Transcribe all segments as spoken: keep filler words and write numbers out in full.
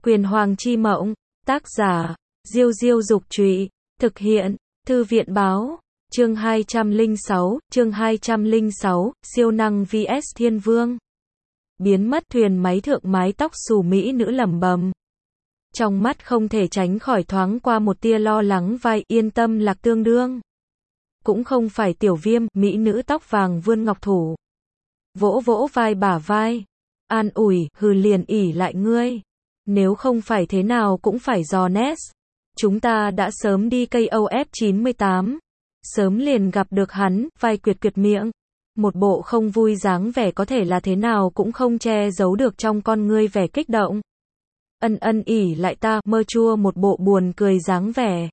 Quyền Hoàng chi mộng, tác giả, Diêu Diêu Dục Trụy, thực hiện, Thư viện Báo, chương hai trăm lẻ sáu, chương hai trăm lẻ sáu, siêu năng vs Thiên Vương. Biến mất thuyền máy thượng mái tóc xù mỹ nữ lẩm bẩm. Trong mắt không thể tránh khỏi thoáng qua một tia lo lắng vai, yên tâm Lạc Tương Đương. Cũng không phải Tiểu Viêm, mỹ nữ tóc vàng vươn ngọc thủ. Vỗ vỗ vai bả vai. An ủi, hừ liền ỉ lại ngươi. Nếu không phải thế nào cũng phải dò nét. Chúng ta đã sớm đi cây O F chín mươi tám. Sớm liền gặp được hắn, vai quyệt quyệt miệng. Một bộ không vui dáng vẻ có thể là thế nào cũng không che giấu được trong con ngươi vẻ kích động. Ân ân ỉ lại ta, mơ chua một bộ buồn cười dáng vẻ.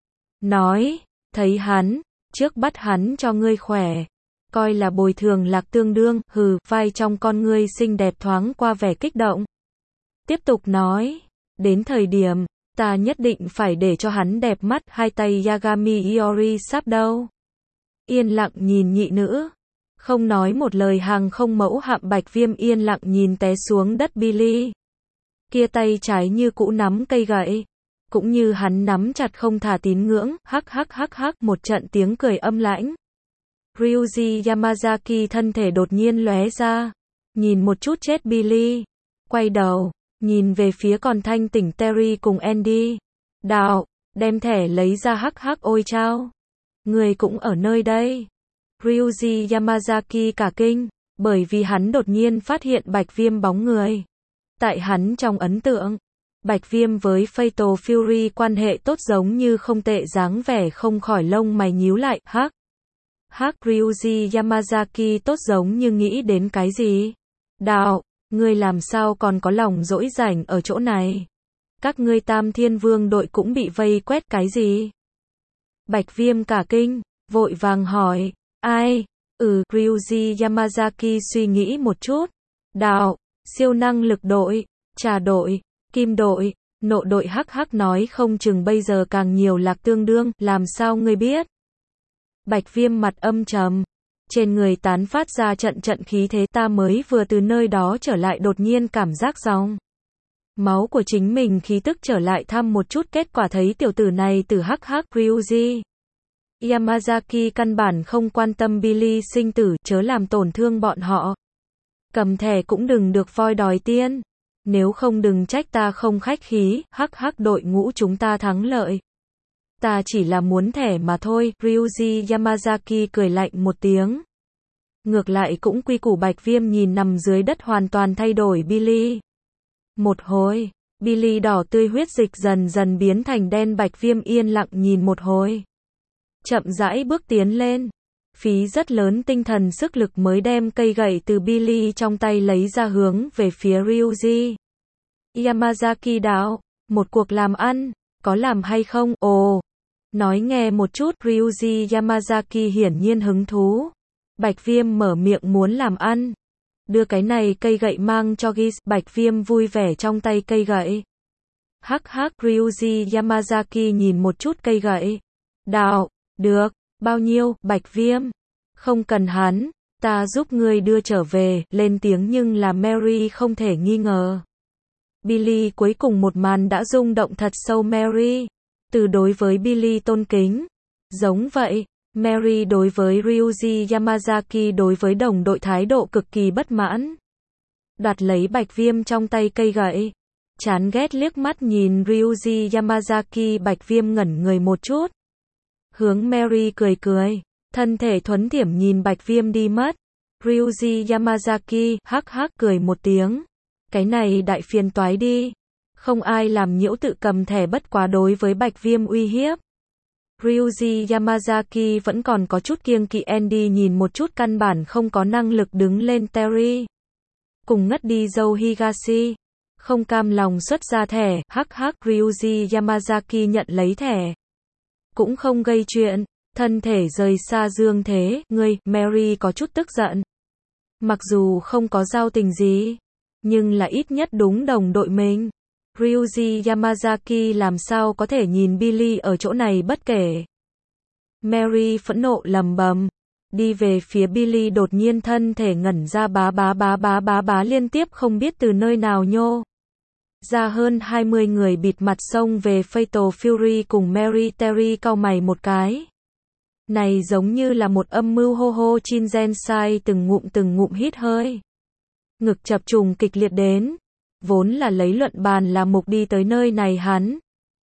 Nói, thấy hắn, trước bắt hắn cho ngươi khỏe. Coi là bồi thường Lạc Tương Đương, hừ, vai trong con ngươi xinh đẹp thoáng qua vẻ kích động. Tiếp tục nói, đến thời điểm, ta nhất định phải để cho hắn đẹp mắt, hai tay Yagami Iori sắp đâu. Yên lặng nhìn nhị nữ. Không nói một lời hàng không mẫu hạm Bạch Viêm yên lặng nhìn té xuống đất Billy. Kia tay trái như cũ nắm cây gậy. Cũng như hắn nắm chặt không thả tín ngưỡng, hắc hắc hắc hắc một trận tiếng cười âm lãnh. Ryuji Yamazaki thân thể đột nhiên lóe ra. Nhìn một chút chết Billy. Quay đầu, nhìn về phía còn thanh tỉnh Terry cùng Andy. Đạo, đem thẻ lấy ra hắc hắc ôi chao. Người cũng ở nơi đây. Ryuji Yamazaki cả kinh, bởi vì hắn đột nhiên phát hiện Bạch Viêm bóng người. Tại hắn trong ấn tượng, Bạch Viêm với Fatal Fury quan hệ tốt giống như không tệ dáng vẻ không khỏi lông mày nhíu lại, hắc. Hắc Ryuji Yamazaki tốt giống như nghĩ đến cái gì? Đạo, ngươi làm sao còn có lòng dỗi rảnh ở chỗ này? Các ngươi Tam Thiên Vương đội cũng bị vây quét cái gì? Bạch Viêm cả kinh, vội vàng hỏi, ai? Ừ, Ryuji Yamazaki suy nghĩ một chút. Đạo, siêu năng lực đội, trà đội, kim đội, nộ đội hắc hắc nói không chừng bây giờ càng nhiều Lạc Tương Đương, làm sao ngươi biết? Bạch Viêm mặt âm trầm, trên người tán phát ra trận trận khí thế, ta mới vừa từ nơi đó trở lại đột nhiên cảm giác dòng máu của chính mình khí tức trở lại thăm một chút, kết quả thấy tiểu tử này từ hắc hắc. Ryuji Yamazaki căn bản không quan tâm Billy sinh tử, chớ làm tổn thương bọn họ. Cầm thẻ cũng đừng được voi đòi tiên. Nếu không đừng trách ta không khách khí, hắc hắc đội ngũ chúng ta thắng lợi. Ta chỉ là muốn thẻ mà thôi, Ryuji Yamazaki cười lạnh một tiếng. Ngược lại cũng quy củ. Bạch Viêm nhìn nằm dưới đất hoàn toàn thay đổi Billy. Một hồi, Billy đỏ tươi huyết dịch dần dần biến thành đen. Bạch Viêm yên lặng nhìn một hồi. Chậm rãi bước tiến lên. Phí rất lớn tinh thần sức lực mới đem cây gậy từ Billy trong tay lấy ra hướng về phía Ryuji Yamazaki đạo. Một cuộc làm ăn, có làm hay không? Ồ, nói nghe một chút. Ryuji Yamazaki hiển nhiên hứng thú. Bạch Viêm mở miệng muốn làm ăn. Đưa cái này cây gậy mang cho Gis. Bạch Viêm vui vẻ trong tay cây gậy. Hắc hắc. Ryuji Yamazaki nhìn một chút cây gậy. Đạo, được, bao nhiêu? Bạch Viêm, không cần hắn, ta giúp ngươi đưa trở về, lên tiếng nhưng là Mary không thể nghi ngờ. Billy cuối cùng một màn đã rung động thật sâu Mary. Từ đối với Billy tôn kính. Giống vậy, Mary đối với Ryuji Yamazaki đối với đồng đội thái độ cực kỳ bất mãn. Đoạt lấy Bạch Viêm trong tay cây gậy. Chán ghét liếc mắt nhìn Ryuji Yamazaki. Bạch Viêm ngẩn người một chút. Hướng Mary cười cười. Thân thể thuấn thiểm nhìn Bạch Viêm đi mất. Ryuji Yamazaki hắc hắc cười một tiếng. Cái này đại phiền toái đi. Không ai làm nhiễu tự cầm thẻ bất quá đối với Bạch Viêm uy hiếp. Ryuji Yamazaki vẫn còn có chút kiêng kỵ. Andy nhìn một chút căn bản không có năng lực đứng lên Terry. Cùng ngất đi dâu Higashi. Không cam lòng xuất ra thẻ. Hắc hắc. Ryuji Yamazaki nhận lấy thẻ. Cũng không gây chuyện. Thân thể rời xa dương thế. Ngươi, Mary có chút tức giận. Mặc dù không có giao tình gì. Nhưng là ít nhất đúng đồng đội mình. Ryuji Yamazaki làm sao có thể nhìn Billy ở chỗ này bất kể. Mary phẫn nộ lầm bầm. Đi về phía Billy đột nhiên thân thể ngẩn ra bá bá bá bá bá bá liên tiếp không biết từ nơi nào nhô ra hơn hai mươi người bịt mặt xông về Fatal Fury cùng Mary Terry cau mày một cái. Này giống như là một âm mưu hô hô. Chin Gensai từng ngụm từng ngụm hít hơi. Ngực chập trùng kịch liệt đến. Vốn là lấy luận bàn là mục đi tới nơi này hắn.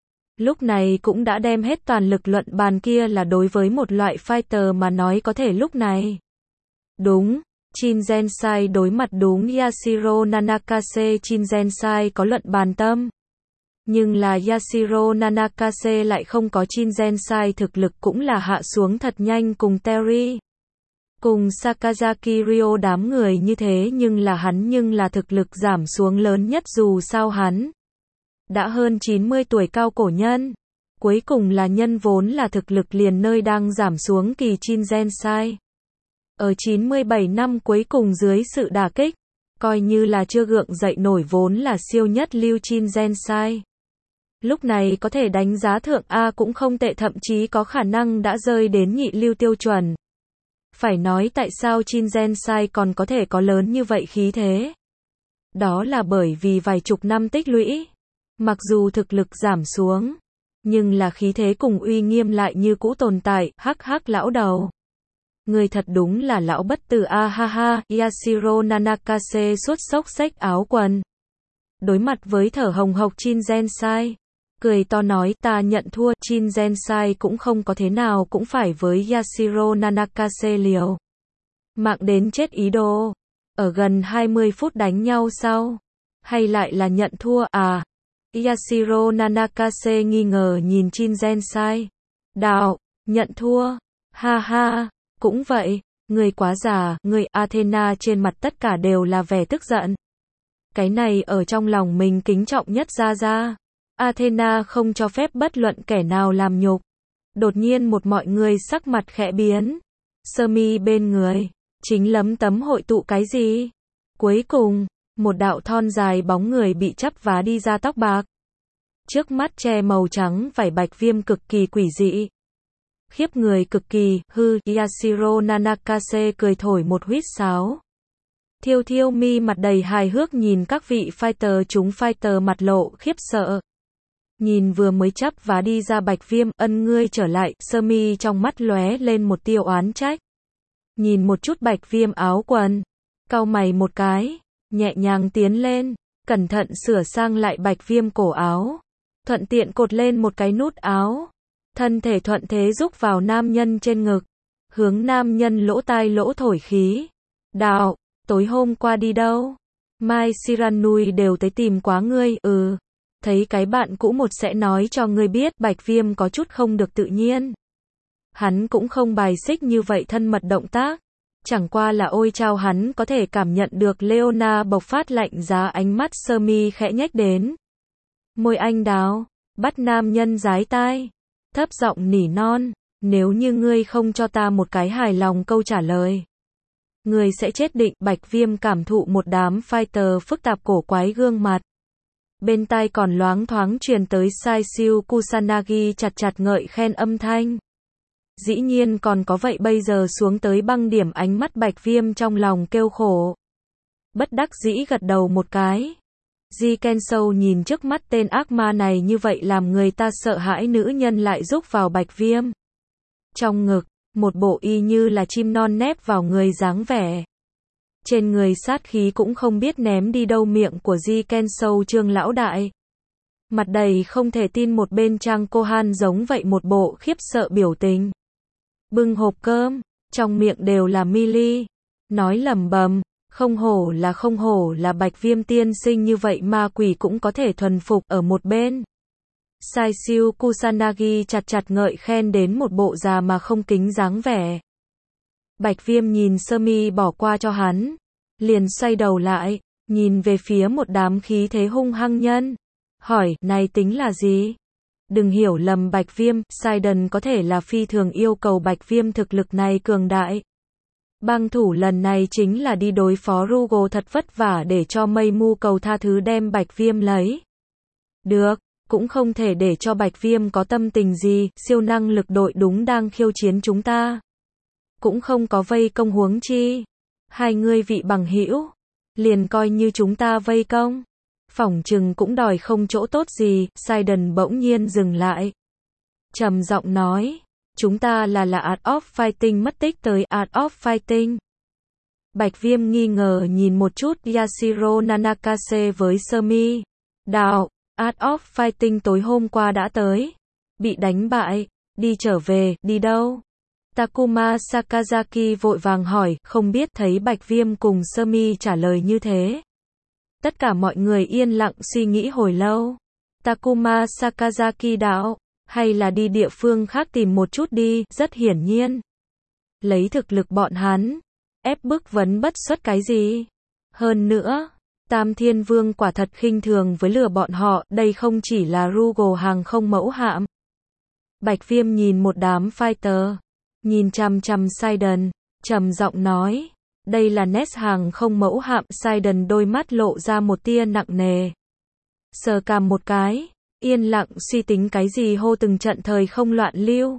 Lúc này cũng đã đem hết toàn lực. Luận bàn kia là đối với một loại fighter mà nói có thể lúc này. Đúng, Chin Gensai đối mặt đúng Yashiro Nanakase. Chin Gensai có luận bàn tâm. Nhưng là Yashiro Nanakase lại không có. Chin Gensai thực lực cũng là hạ xuống thật nhanh cùng Terry. Cùng Sakazaki Ryo đám người như thế nhưng là hắn nhưng là thực lực giảm xuống lớn nhất dù sao hắn. Đã hơn chín mươi tuổi cao cổ nhân. Cuối cùng là nhân vốn là thực lực liền nơi đang giảm xuống kỳ. Chin Gensai. Ở chín mươi bảy năm cuối cùng dưới sự đả kích. Coi như là chưa gượng dậy nổi vốn là siêu nhất lưu Chin Gensai. Lúc này có thể đánh giá thượng A cũng không tệ thậm chí có khả năng đã rơi đến nhị lưu tiêu chuẩn. Phải nói tại sao Chin Gensai còn có thể có lớn như vậy khí thế. Đó là bởi vì vài chục năm tích lũy. Mặc dù thực lực giảm xuống. Nhưng là khí thế cùng uy nghiêm lại như cũ tồn tại. Hắc hắc lão đầu. Người thật đúng là lão bất tử a ha ha. Yashiro Nanakase suốt xốc xách áo quần. Đối mặt với thở hồng hộc Chin Gensai. Cười to nói ta nhận thua. Chin Gensai cũng không có thế nào cũng phải với Yashiro Nanakase liều. Mạng đến chết ý đồ. Ở gần hai mươi phút đánh nhau sau. Hay lại là nhận thua à? Yashiro Nanakase nghi ngờ nhìn Chin Gensai. Đạo, nhận thua. Ha ha, cũng vậy. Người quá già, người Athena trên mặt tất cả đều là vẻ tức giận. Cái này ở trong lòng mình kính trọng nhất ra ra. Athena không cho phép bất luận kẻ nào làm nhục. Đột nhiên một mọi người sắc mặt khẽ biến. Sơ mi bên người. Chính lấm tấm hội tụ cái gì? Cuối cùng, một đạo thon dài bóng người bị chắp vá đi ra tóc bạc. Trước mắt che màu trắng vảy bạch viêm cực kỳ quỷ dị. Khiếp người cực kỳ, hư, Yashiro Nanakase cười thổi một huýt sáo. Thiêu thiêu mi mặt đầy hài hước nhìn các vị fighter chúng fighter mặt lộ khiếp sợ. Nhìn vừa mới chắp vá đi ra bạch viêm, ân ngươi trở lại, sơ mi trong mắt lóe lên một tia oán trách. Nhìn một chút bạch viêm áo quần, cau mày một cái, nhẹ nhàng tiến lên, cẩn thận sửa sang lại bạch viêm cổ áo, thuận tiện cột lên một cái nút áo, thân thể thuận thế rúc vào nam nhân trên ngực, hướng nam nhân lỗ tai lỗ thổi khí. Đạo, tối hôm qua đi đâu? Mai Shiranui đều tới tìm quá ngươi, ừ. Thấy cái bạn cũ một sẽ nói cho ngươi biết, bạch viêm có chút không được tự nhiên. Hắn cũng không bài xích như vậy thân mật động tác. Chẳng qua là ôi chao hắn có thể cảm nhận được Leona bộc phát lạnh giá ánh mắt sơ mi khẽ nhếch đến. Môi anh đào, bắt nam nhân giái tai. Thấp giọng nỉ non, nếu như ngươi không cho ta một cái hài lòng câu trả lời. Ngươi sẽ chết định. Bạch viêm cảm thụ một đám fighter phức tạp cổ quái gương mặt. Bên tai còn loáng thoáng truyền tới Sai Siêu Kusanagi chặt chặt ngợi khen âm thanh. Dĩ nhiên còn có vậy bây giờ xuống tới băng điểm ánh mắt bạch viêm trong lòng kêu khổ. Bất đắc dĩ gật đầu một cái. Ji Kensou nhìn trước mắt tên ác ma này như vậy làm người ta sợ hãi nữ nhân lại rúc vào bạch viêm. Trong ngực, một bộ y như là chim non nép vào người dáng vẻ. Trên người sát khí cũng không biết ném đi đâu miệng của Ji Kensou trương lão đại. Mặt đầy không thể tin một bên Trang Kohan giống vậy một bộ khiếp sợ biểu tình. Bưng hộp cơm, trong miệng đều là mili. Nói lẩm bẩm, không hổ là không hổ là bạch viêm tiên sinh như vậy ma quỷ cũng có thể thuần phục ở một bên. Sai Siêu Kusanagi chặt chặt ngợi khen đến một bộ già mà không kính dáng vẻ. Bạch viêm nhìn sơ mi bỏ qua cho hắn. Liền xoay đầu lại, nhìn về phía một đám khí thế hung hăng nhân. Hỏi, này tính là gì? Đừng hiểu lầm bạch viêm, Sidon có thể là phi thường yêu cầu bạch viêm thực lực này cường đại. Bang thủ lần này chính là đi đối phó Rugo thật vất vả để cho mây mu cầu tha thứ đem bạch viêm lấy. Được, cũng không thể để cho bạch viêm có tâm tình gì, siêu năng lực đội đúng đang khiêu chiến chúng ta. Cũng không có vây công huống chi. Hai ngươi vị bằng hữu liền coi như chúng ta vây công. phỏng chừng cũng đòi không chỗ tốt gì, Sidon bỗng nhiên dừng lại. Trầm giọng nói, chúng ta là là Art of Fighting mất tích tới Art of Fighting. Bạch Viêm nghi ngờ nhìn một chút Yashiro Nanakase với sơ mi. Đạo, Art of Fighting tối hôm qua đã tới. Bị đánh bại, đi trở về, đi đâu? Takuma Sakazaki vội vàng hỏi, không biết thấy Bạch Viêm cùng sơ mi trả lời như thế. Tất cả mọi người yên lặng suy nghĩ hồi lâu. Takuma Sakazaki đạo, hay là đi địa phương khác tìm một chút đi, rất hiển nhiên. Lấy thực lực bọn hắn, ép bức vấn bất xuất cái gì. Hơn nữa, Tam Thiên Vương quả thật khinh thường với lừa bọn họ, đây không chỉ là Rugal hàng không mẫu hạm. Bạch Viêm nhìn một đám fighter, nhìn chằm chằm Sidon, trầm giọng nói, đây là Nest hàng không mẫu hạm. Sidon đôi mắt lộ ra một tia nặng nề. Sờ cằm một cái, yên lặng suy tính cái gì hô từng trận thời không loạn lưu.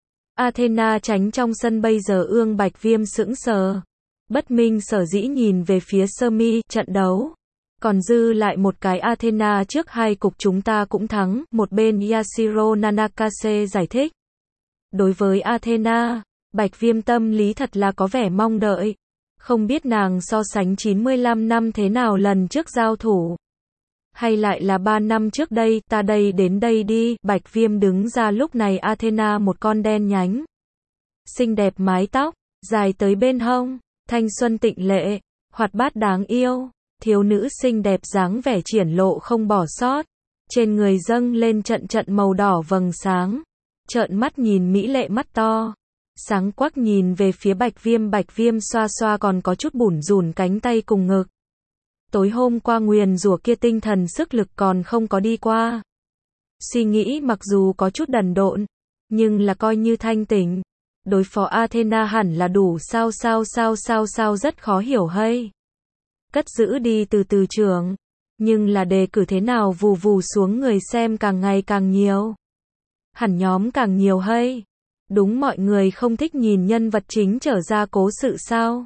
Athena tránh trong sân bây giờ ương Bạch Viêm sững sờ. Bất minh sở dĩ nhìn về phía sơ mi, trận đấu. Còn dư lại một cái Athena trước hai cục chúng ta cũng thắng, một bên Yashiro Nanakase giải thích. Đối với Athena, Bạch Viêm tâm lý thật là có vẻ mong đợi. Không biết nàng so sánh chín mươi lăm năm thế nào lần trước giao thủ. Hay lại là ba năm trước đây, ta đây đến đây đi, Bạch Viêm đứng ra lúc này Athena một con đen nhánh. Xinh đẹp mái tóc, dài tới bên hông, thanh xuân tịnh lệ, hoạt bát đáng yêu, thiếu nữ xinh đẹp dáng vẻ triển lộ không bỏ sót. Trên người dâng lên trận trận màu đỏ vầng sáng, trợn mắt nhìn mỹ lệ mắt to. Sáng quắc nhìn về phía Bạch Viêm, Bạch Viêm xoa xoa còn có chút bủn rủn cánh tay cùng ngực. Tối hôm qua nguyền rủa kia tinh thần sức lực còn không có đi qua. Suy nghĩ mặc dù có chút đần độn, nhưng là coi như thanh tỉnh. Đối phó Athena hẳn là đủ sao sao sao sao sao rất khó hiểu hay. Cất giữ đi từ từ trưởng. Nhưng là đề cử thế nào vù vù xuống người xem càng ngày càng nhiều. Hẳn nhóm càng nhiều hay. Đúng mọi người không thích nhìn nhân vật chính trở ra cố sự sao?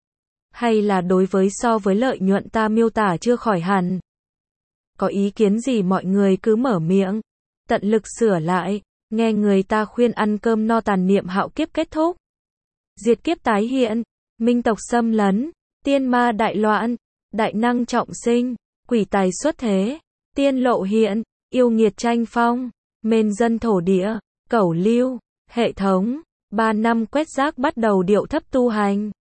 Hay là đối với so với lợi nhuận ta miêu tả chưa khỏi hẳn? Có ý kiến gì mọi người cứ mở miệng. Tận lực sửa lại. Nghe người ta khuyên ăn cơm no tàn niệm hạo kiếp kết thúc. Diệt kiếp tái hiện. Minh tộc xâm lấn. Tiên ma đại loạn. Đại năng trọng sinh. Quỷ tài xuất thế. Tiên lộ hiện. Yêu nghiệt tranh phong. Mên dân thổ địa. Cẩu lưu. Hệ thống. Ba năm quét rác bắt đầu điệu thấp tu hành.